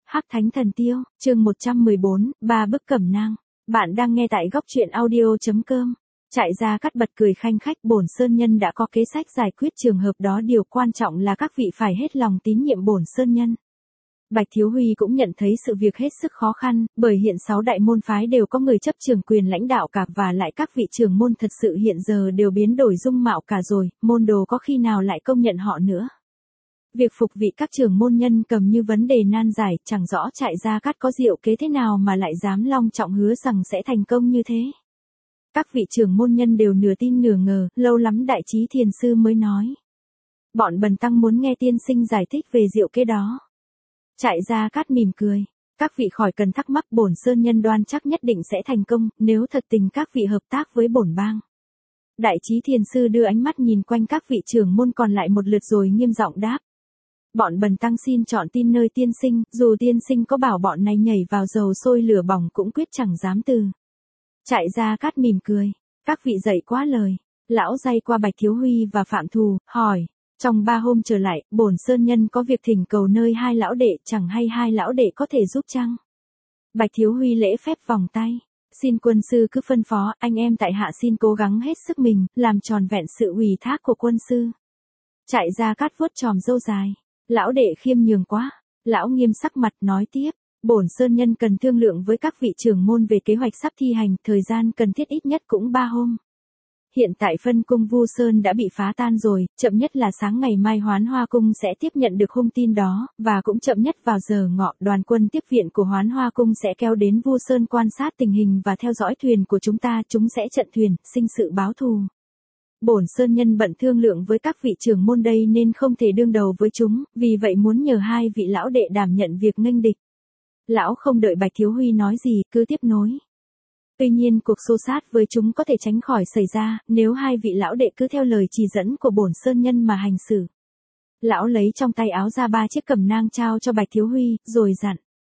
Hắc Thánh Thần Tiêu, chương 114, ba bức cẩm nang. Bạn đang nghe tại góc truyện audio.com. Trại Gia Cát bật cười khanh khách, Bổn Sơn Nhân đã có kế sách giải quyết trường hợp đó, điều quan trọng là các vị phải hết lòng tín nhiệm Bổn Sơn Nhân. Bạch Thiếu Huy cũng nhận thấy sự việc hết sức khó khăn, bởi hiện 6 đại môn phái đều có người chấp trường quyền lãnh đạo cả, và lại các vị trưởng môn thật sự hiện giờ đều biến đổi dung mạo cả rồi, môn đồ có khi nào lại công nhận họ nữa. Việc phục vị các trưởng môn nhân cầm như vấn đề nan giải, chẳng rõ Trại Gia Cát có diệu kế thế nào mà lại dám long trọng hứa rằng sẽ thành công như thế. Các vị trưởng môn nhân đều nửa tin nửa ngờ, lâu lắm Đại Trí Thiền Sư mới nói. Bọn bần tăng muốn nghe tiên sinh giải thích về diệu kế đó. Trại Gia Cát mỉm cười. Các vị khỏi cần thắc mắc, Bổn Sơn Nhân đoan chắc nhất định sẽ thành công, nếu thật tình các vị hợp tác với bổn bang. Đại Trí Thiền Sư đưa ánh mắt nhìn quanh các vị trưởng môn còn lại một lượt rồi nghiêm giọng đáp. Bọn bần tăng xin chọn tin nơi tiên sinh, dù tiên sinh có bảo bọn này nhảy vào dầu sôi lửa bỏng cũng quyết chẳng dám từ. Trại Gia Cát mỉm cười. Các vị dạy quá lời. Lão day qua Bạch Thiếu Huy và Phạm Thù, hỏi. Trong 3 hôm trở lại, Bổn Sơn Nhân có việc thỉnh cầu nơi hai lão đệ, chẳng hay hai lão đệ có thể giúp chăng? Bạch Thiếu Huy lễ phép vòng tay. Xin quân sư cứ phân phó, anh em tại hạ xin cố gắng hết sức mình, làm tròn vẹn sự ủy thác của quân sư. Trại Gia Cát vuốt chòm râu dài. Lão đệ khiêm nhường quá. Lão nghiêm sắc mặt nói tiếp. Bổn Sơn Nhân cần thương lượng với các vị trưởng môn về kế hoạch sắp thi hành, thời gian cần thiết ít nhất cũng 3 hôm. Hiện tại phân cung Vu Sơn đã bị phá tan rồi, chậm nhất là sáng ngày mai Hoán Hoa Cung sẽ tiếp nhận được hung tin đó, và cũng chậm nhất vào giờ ngọ, đoàn quân tiếp viện của Hoán Hoa Cung sẽ kéo đến Vu Sơn quan sát tình hình và theo dõi thuyền của chúng ta, chúng sẽ trận thuyền, sinh sự báo thù. Bổn Sơn Nhân bận thương lượng với các vị trưởng môn đây nên không thể đương đầu với chúng, vì vậy muốn nhờ hai vị lão đệ đảm nhận việc nghênh địch. Lão không đợi Bạch Thiếu Huy nói gì, cứ tiếp nối. Tuy nhiên cuộc xô sát với chúng có thể tránh khỏi xảy ra, nếu hai vị lão đệ cứ theo lời chỉ dẫn của Bổn Sơn Nhân mà hành xử. Lão lấy trong tay áo ra 3 chiếc cẩm nang trao cho Bạch Thiếu Huy, rồi dặn.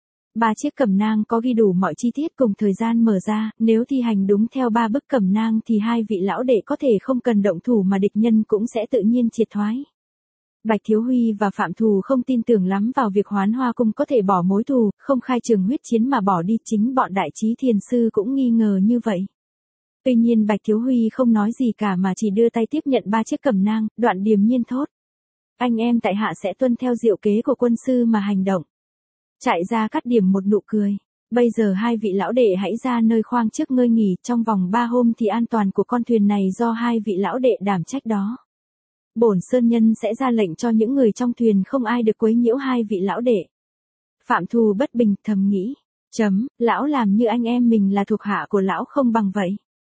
3 chiếc cẩm nang có ghi đủ mọi chi tiết cùng thời gian mở ra, nếu thi hành đúng theo 3 bức cẩm nang thì hai vị lão đệ có thể không cần động thủ mà địch nhân cũng sẽ tự nhiên triệt thoái. Bạch Thiếu Huy và Phạm Thù không tin tưởng lắm vào việc Hoán Hoa Cung có thể bỏ mối thù, không khai trường huyết chiến mà bỏ đi, chính bọn Đại Trí Thiền Sư cũng nghi ngờ như vậy. Tuy nhiên Bạch Thiếu Huy không nói gì cả mà chỉ đưa tay tiếp nhận 3 chiếc cẩm nang, đoạn điềm nhiên thốt. Anh em tại hạ sẽ tuân theo diệu kế của quân sư mà hành động. Trại Gia Cát điểm một nụ cười. Bây giờ hai vị lão đệ hãy ra nơi khoang trước ngơi nghỉ, trong vòng 3 hôm thì an toàn của con thuyền này do hai vị lão đệ đảm trách đó. Bổn Sơn Nhân sẽ ra lệnh cho những người trong thuyền không ai được quấy nhiễu hai vị lão đệ. Phạm Thù bất bình thầm nghĩ. Lão làm như anh em mình là thuộc hạ của lão không bằng vậy.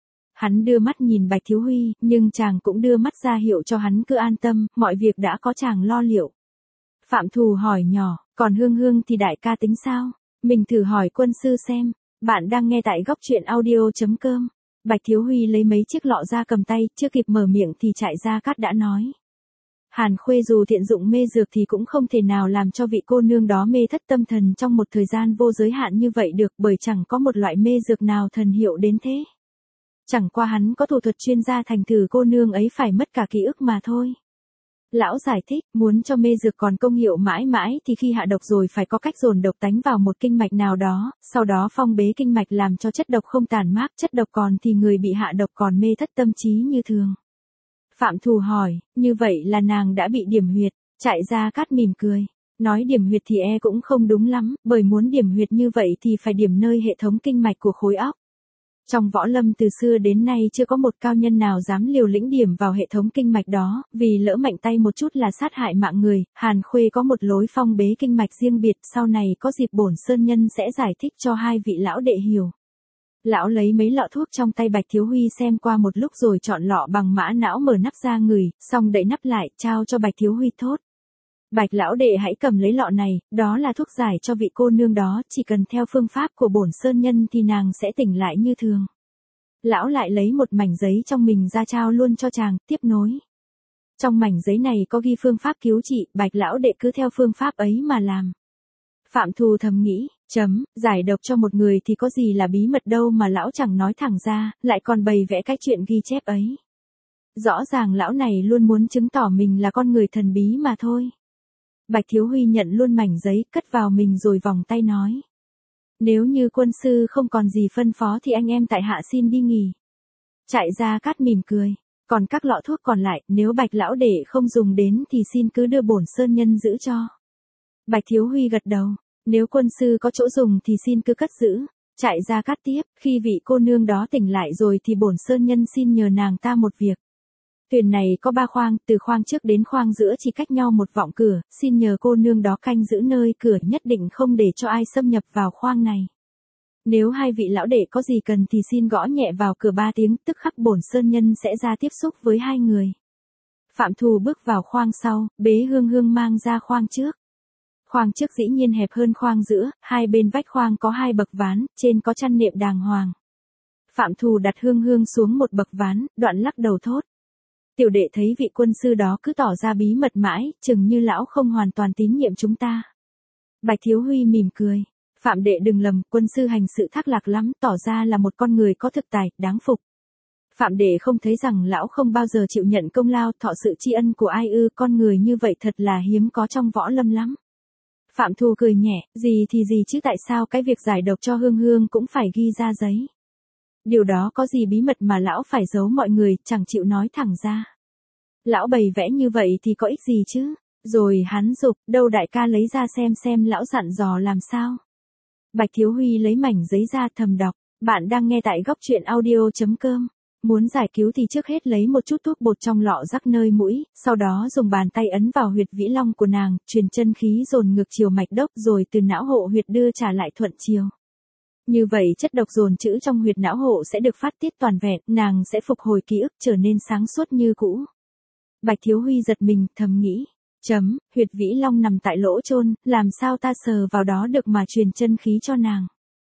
Hắn đưa mắt nhìn Bạch Thiếu Huy, nhưng chàng cũng đưa mắt ra hiệu cho hắn cứ an tâm, mọi việc đã có chàng lo liệu. Phạm Thù hỏi nhỏ, còn Hương Hương thì đại ca tính sao? Mình thử hỏi quân sư xem. Bạn đang nghe tại góc truyện audio.com. Bạch Thiếu Huy lấy mấy chiếc lọ ra cầm tay, chưa kịp mở miệng thì Trại Gia Cát đã nói. Hàn Khuê dù thiện dụng mê dược thì cũng không thể nào làm cho vị cô nương đó mê thất tâm thần trong một thời gian vô giới hạn như vậy được, bởi chẳng có một loại mê dược nào thần hiệu đến thế. Chẳng qua hắn có thủ thuật chuyên gia thành thử cô nương ấy phải mất cả ký ức mà thôi. Lão giải thích, muốn cho mê dược còn công hiệu mãi mãi thì khi hạ độc rồi phải có cách dồn độc tánh vào một kinh mạch nào đó, sau đó phong bế kinh mạch làm cho chất độc không tàn mát, chất độc còn thì người bị hạ độc còn mê thất tâm trí như thường. Phạm Thù hỏi, như vậy là nàng đã bị điểm huyệt? Trại Gia Cát mỉm cười. Nói điểm huyệt thì cũng không đúng lắm, bởi muốn điểm huyệt như vậy thì phải điểm nơi hệ thống kinh mạch của khối óc. Trong võ lâm từ xưa đến nay chưa có một cao nhân nào dám liều lĩnh điểm vào hệ thống kinh mạch đó, vì lỡ mạnh tay một chút là sát hại mạng người. Hàn Khuê có một lối phong bế kinh mạch riêng biệt, sau này có dịp Bổn Sơn Nhân sẽ giải thích cho hai vị lão đệ hiểu. Lão lấy mấy lọ thuốc trong tay Bạch Thiếu Huy xem qua một lúc rồi chọn lọ bằng mã não mở nắp ra ngửi, xong đậy nắp lại, trao cho Bạch Thiếu Huy thốt. Bạch lão đệ hãy cầm lấy lọ này, đó là thuốc giải cho vị cô nương đó, chỉ cần theo phương pháp của Bổn Sơn Nhân thì nàng sẽ tỉnh lại như thường. Lão lại lấy một mảnh giấy trong mình ra trao luôn cho chàng, tiếp nối. Trong mảnh giấy này có ghi phương pháp cứu trị, Bạch lão đệ cứ theo phương pháp ấy mà làm. Phạm Thù thầm nghĩ, giải độc cho một người thì có gì là bí mật đâu mà lão chẳng nói thẳng ra, lại còn bày vẽ cái chuyện ghi chép ấy. Rõ ràng lão này luôn muốn chứng tỏ mình là con người thần bí mà thôi. Bạch Thiếu Huy nhận luôn mảnh giấy, cất vào mình rồi vòng tay nói. Nếu như quân sư không còn gì phân phó thì anh em tại hạ xin đi nghỉ. Trại Gia Cát mỉm cười. Còn các lọ thuốc còn lại, nếu Bạch lão đệ không dùng đến thì xin cứ đưa bổn sơn nhân giữ cho. Bạch Thiếu Huy gật đầu. Nếu quân sư có chỗ dùng thì xin cứ cất giữ. Trại Gia Cát tiếp, khi vị cô nương đó tỉnh lại rồi thì bổn sơn nhân xin nhờ nàng ta một việc. Thuyền này có 3 khoang, từ khoang trước đến khoang giữa chỉ cách nhau một vọng cửa, xin nhờ cô nương đó canh giữ nơi cửa, nhất định không để cho ai xâm nhập vào khoang này. Nếu hai vị lão đệ có gì cần thì xin gõ nhẹ vào cửa 3 tiếng, tức khắc bổn sơn nhân sẽ ra tiếp xúc với hai người. Phạm Thù bước vào khoang sau, bế Hương Hương mang ra khoang trước. Khoang trước dĩ nhiên hẹp hơn khoang giữa, hai bên vách khoang có 2 bậc ván, trên có chăn nệm đàng hoàng. Phạm Thù đặt Hương Hương xuống một bậc ván, đoạn lắc đầu thốt. Tiểu đệ thấy vị quân sư đó cứ tỏ ra bí mật mãi, chừng như lão không hoàn toàn tín nhiệm chúng ta. Bạch Thiếu Huy mỉm cười. Phạm đệ đừng lầm, quân sư hành sự thác lạc lắm, tỏ ra là một con người có thực tài, đáng phục. Phạm đệ không thấy rằng lão không bao giờ chịu nhận công lao, thọ sự tri ân của ai ư, con người như vậy thật là hiếm có trong võ lâm lắm. Phạm Thù cười nhẹ, gì thì gì chứ tại sao cái việc giải độc cho Hương Hương cũng phải ghi ra giấy. Điều đó có gì bí mật mà lão phải giấu mọi người, chẳng chịu nói thẳng ra. Lão bày vẽ như vậy thì có ích gì chứ? Rồi hắn dục, đâu đại ca lấy ra xem lão dặn dò làm sao. Bạch Thiếu Huy lấy mảnh giấy ra thầm đọc, bạn đang nghe tại góc truyện audio.com. Muốn giải cứu thì trước hết lấy một chút thuốc bột trong lọ rắc nơi mũi, sau đó dùng bàn tay ấn vào huyệt vĩ long của nàng, truyền chân khí dồn ngược chiều mạch đốc rồi từ não hộ huyệt đưa trả lại thuận chiều. Như vậy chất độc dồn trữ trong huyệt não hộ sẽ được phát tiết toàn vẹn, nàng sẽ phục hồi ký ức trở nên sáng suốt như cũ. Bạch Thiếu Huy giật mình, thầm nghĩ. Huyệt vĩ long nằm tại lỗ chôn, làm sao ta sờ vào đó được mà truyền chân khí cho nàng.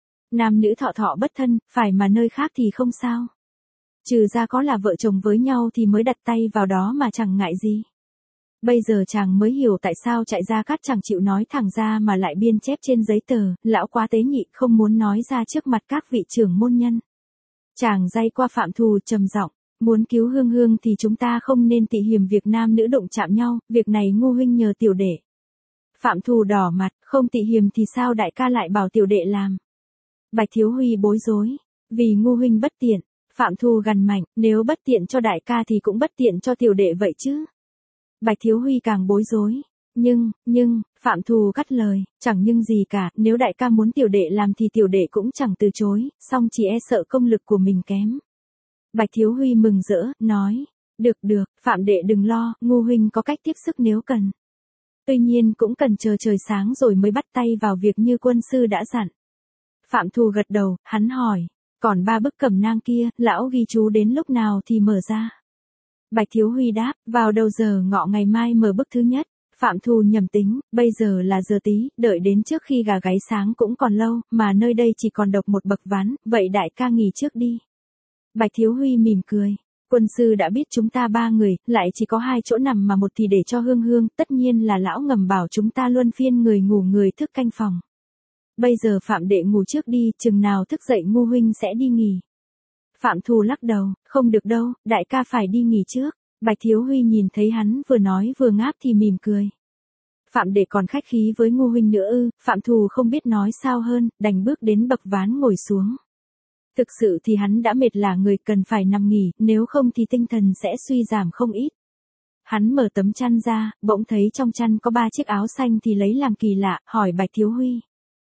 Nam nữ thọ thọ bất thân, phải mà nơi khác thì không sao. Trừ ra có là vợ chồng với nhau thì mới đặt tay vào đó mà chẳng ngại gì. Bây giờ chàng mới hiểu tại sao Trại Gia Cát chẳng chịu nói thẳng ra mà lại biên chép trên giấy tờ, lão quá tế nhị không muốn nói ra trước mặt các vị trưởng môn nhân. Chàng day qua Phạm Thù trầm giọng, muốn cứu Hương Hương thì chúng ta không nên tị hiềm việc nam nữ đụng chạm nhau, việc này Ngô huynh nhờ tiểu đệ. Phạm Thù đỏ mặt, không tị hiềm thì sao đại ca lại bảo tiểu đệ làm. Bạch Thiếu Huy bối rối, vì Ngô huynh bất tiện. Phạm Thù gằn mạnh, nếu bất tiện cho đại ca thì cũng bất tiện cho tiểu đệ vậy chứ. Bạch Thiếu Huy càng bối rối. Nhưng, Phạm Thù cắt lời, chẳng nhưng gì cả, nếu đại ca muốn tiểu đệ làm thì tiểu đệ cũng chẳng từ chối, song chỉ e sợ công lực của mình kém. Bạch Thiếu Huy mừng rỡ, nói, được, Phạm đệ đừng lo, Ngô huynh có cách tiếp sức nếu cần. Tuy nhiên cũng cần chờ trời sáng rồi mới bắt tay vào việc như quân sư đã dặn. Phạm Thù gật đầu, hắn hỏi, còn 3 bức cẩm nang kia, lão ghi chú đến lúc nào thì mở ra. Bạch Thiếu Huy đáp, vào đầu giờ ngọ ngày mai mở bức thứ nhất. Phạm Thù nhầm tính, bây giờ là giờ tí, đợi đến trước khi gà gáy sáng cũng còn lâu, mà nơi đây chỉ còn độc một bậc ván, vậy đại ca nghỉ trước đi. Bạch Thiếu Huy mỉm cười, quân sư đã biết chúng ta 3 người, lại chỉ có 2 chỗ nằm mà một thì để cho Hương Hương, tất nhiên là lão ngầm bảo chúng ta luân phiên người ngủ người thức canh phòng. Bây giờ Phạm đệ ngủ trước đi, chừng nào thức dậy Ngô huynh sẽ đi nghỉ. Phạm Thù lắc đầu, không được đâu, đại ca phải đi nghỉ trước. Bạch Thiếu Huy nhìn thấy hắn vừa nói vừa ngáp thì mỉm cười. Phạm đệ còn khách khí với Ngô huynh nữa ư? Phạm Thù không biết nói sao hơn, đành bước đến bậc ván ngồi xuống. Thực sự thì hắn đã mệt là người cần phải nằm nghỉ, nếu không thì tinh thần sẽ suy giảm không ít. Hắn mở tấm chăn ra, bỗng thấy trong chăn có 3 chiếc áo xanh thì lấy làm kỳ lạ, hỏi Bạch Thiếu Huy.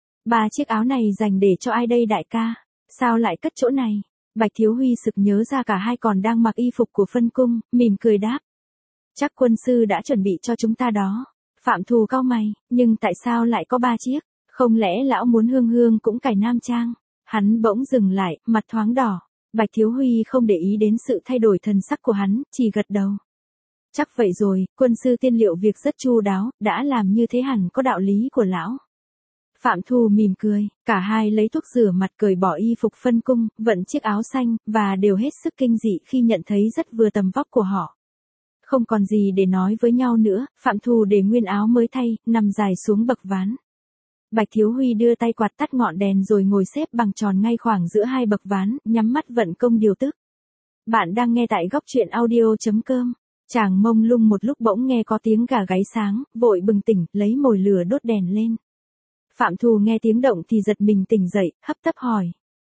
3 chiếc áo này dành để cho ai đây đại ca? Sao lại cất chỗ này? Bạch Thiếu Huy sực nhớ ra cả hai còn đang mặc y phục của phân cung, mỉm cười đáp. Chắc quân sư đã chuẩn bị cho chúng ta đó. Phạm Thù cau mày, nhưng tại sao lại có 3 chiếc? Không lẽ lão muốn Hương Hương cũng cài nam trang? Hắn bỗng dừng lại, mặt thoáng đỏ. Bạch Thiếu Huy không để ý đến sự thay đổi thần sắc của hắn, chỉ gật đầu. Chắc vậy rồi, quân sư tiên liệu việc rất chu đáo, đã làm như thế hẳn có đạo lý của lão. Phạm Thù mỉm cười, cả hai lấy thuốc rửa mặt cởi bỏ y phục phân cung, vận chiếc áo xanh, và đều hết sức kinh dị khi nhận thấy rất vừa tầm vóc của họ. Không còn gì để nói với nhau nữa, Phạm Thù để nguyên áo mới thay, nằm dài xuống bậc ván. Bạch Thiếu Huy đưa tay quạt tắt ngọn đèn rồi ngồi xếp bằng tròn ngay khoảng giữa hai bậc ván, nhắm mắt vận công điều tức. Bạn đang nghe tại góc truyện audio.com. Chàng mông lung một lúc bỗng nghe có tiếng gà gáy sáng, vội bừng tỉnh, lấy mồi lửa đốt đèn lên. Phạm Thù nghe tiếng động thì giật mình tỉnh dậy, hấp tấp hỏi.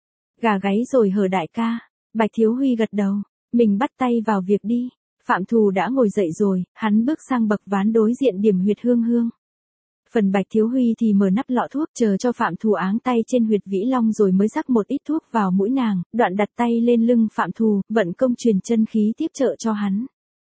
Gà gáy rồi hờ đại ca. Bạch Thiếu Huy gật đầu, mình bắt tay vào việc đi. Phạm Thù đã ngồi dậy rồi, hắn bước sang bậc ván đối diện điểm huyệt Hương Hương. Phần Bạch Thiếu Huy thì mở nắp lọ thuốc chờ cho Phạm Thù áng tay trên huyệt Vĩ Long rồi mới rắc một ít thuốc vào mũi nàng, đoạn đặt tay lên lưng Phạm Thù, vận công truyền chân khí tiếp trợ cho hắn.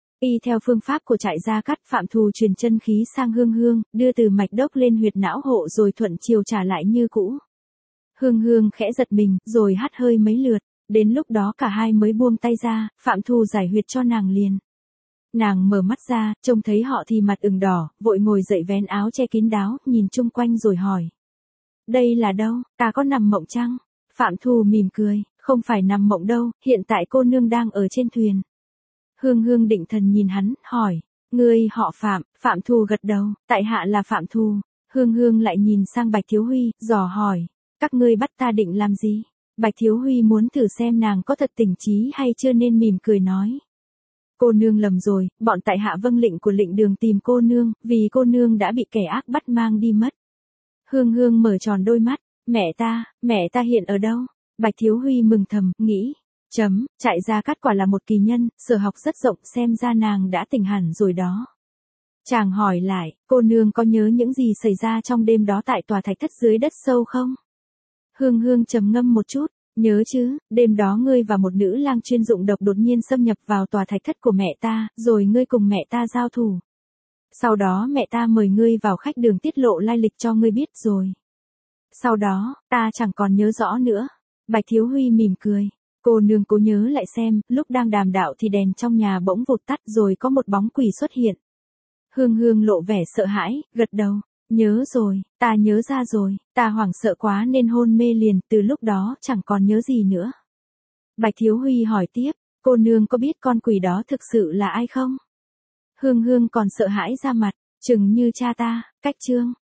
Y theo phương pháp của Trại Gia Cát, Phạm Thù truyền chân khí sang Hương Hương, đưa từ mạch đốc lên huyệt não hộ rồi thuận chiều trả lại như cũ. Hương Hương khẽ giật mình, rồi hắt hơi mấy lượt, đến lúc đó cả hai mới buông tay ra, Phạm Thù giải huyệt cho nàng liền. Nàng mở mắt ra, trông thấy họ thì mặt ửng đỏ, vội ngồi dậy vén áo che kín đáo, nhìn chung quanh rồi hỏi. Đây là đâu, ta có nằm mộng chăng? Phạm Thù mỉm cười, không phải nằm mộng đâu, hiện tại cô nương đang ở trên thuyền. Hương Hương định thần nhìn hắn, hỏi, ngươi họ Phạm? Phạm Thù gật đầu, tại hạ là Phạm Thù. Hương Hương lại nhìn sang Bạch Thiếu Huy, dò hỏi, các ngươi bắt ta định làm gì? Bạch Thiếu Huy muốn thử xem nàng có thật tỉnh trí hay chưa nên mỉm cười nói. Cô nương lầm rồi, bọn tại hạ vâng lệnh của lệnh đường tìm cô nương, vì cô nương đã bị kẻ ác bắt mang đi mất. Hương Hương mở tròn đôi mắt, mẹ ta hiện ở đâu? Bạch Thiếu Huy mừng thầm, nghĩ. Trại Gia Cát quả là một kỳ nhân, sở học rất rộng, xem ra nàng đã tỉnh hẳn rồi đó. Chàng hỏi lại, cô nương có nhớ những gì xảy ra trong đêm đó tại tòa thạch thất dưới đất sâu không? Hương Hương trầm ngâm một chút, nhớ chứ, đêm đó ngươi và một nữ lang chuyên dụng độc đột nhiên xâm nhập vào tòa thạch thất của mẹ ta, rồi ngươi cùng mẹ ta giao thủ. Sau đó mẹ ta mời ngươi vào khách đường tiết lộ lai lịch cho ngươi biết rồi. Sau đó, ta chẳng còn nhớ rõ nữa. Bạch Thiếu Huy mỉm cười. Cô nương cố nhớ lại xem, lúc đang đàm đạo thì đèn trong nhà bỗng vụt tắt rồi có một bóng quỷ xuất hiện. Hương Hương lộ vẻ sợ hãi, gật đầu. Nhớ rồi, ta nhớ ra rồi, ta hoảng sợ quá nên hôn mê liền, từ lúc đó chẳng còn nhớ gì nữa. Bạch Thiếu Huy hỏi tiếp, cô nương có biết con quỷ đó thực sự là ai không? Hương Hương còn sợ hãi ra mặt, chừng như cha ta, Cách Trương.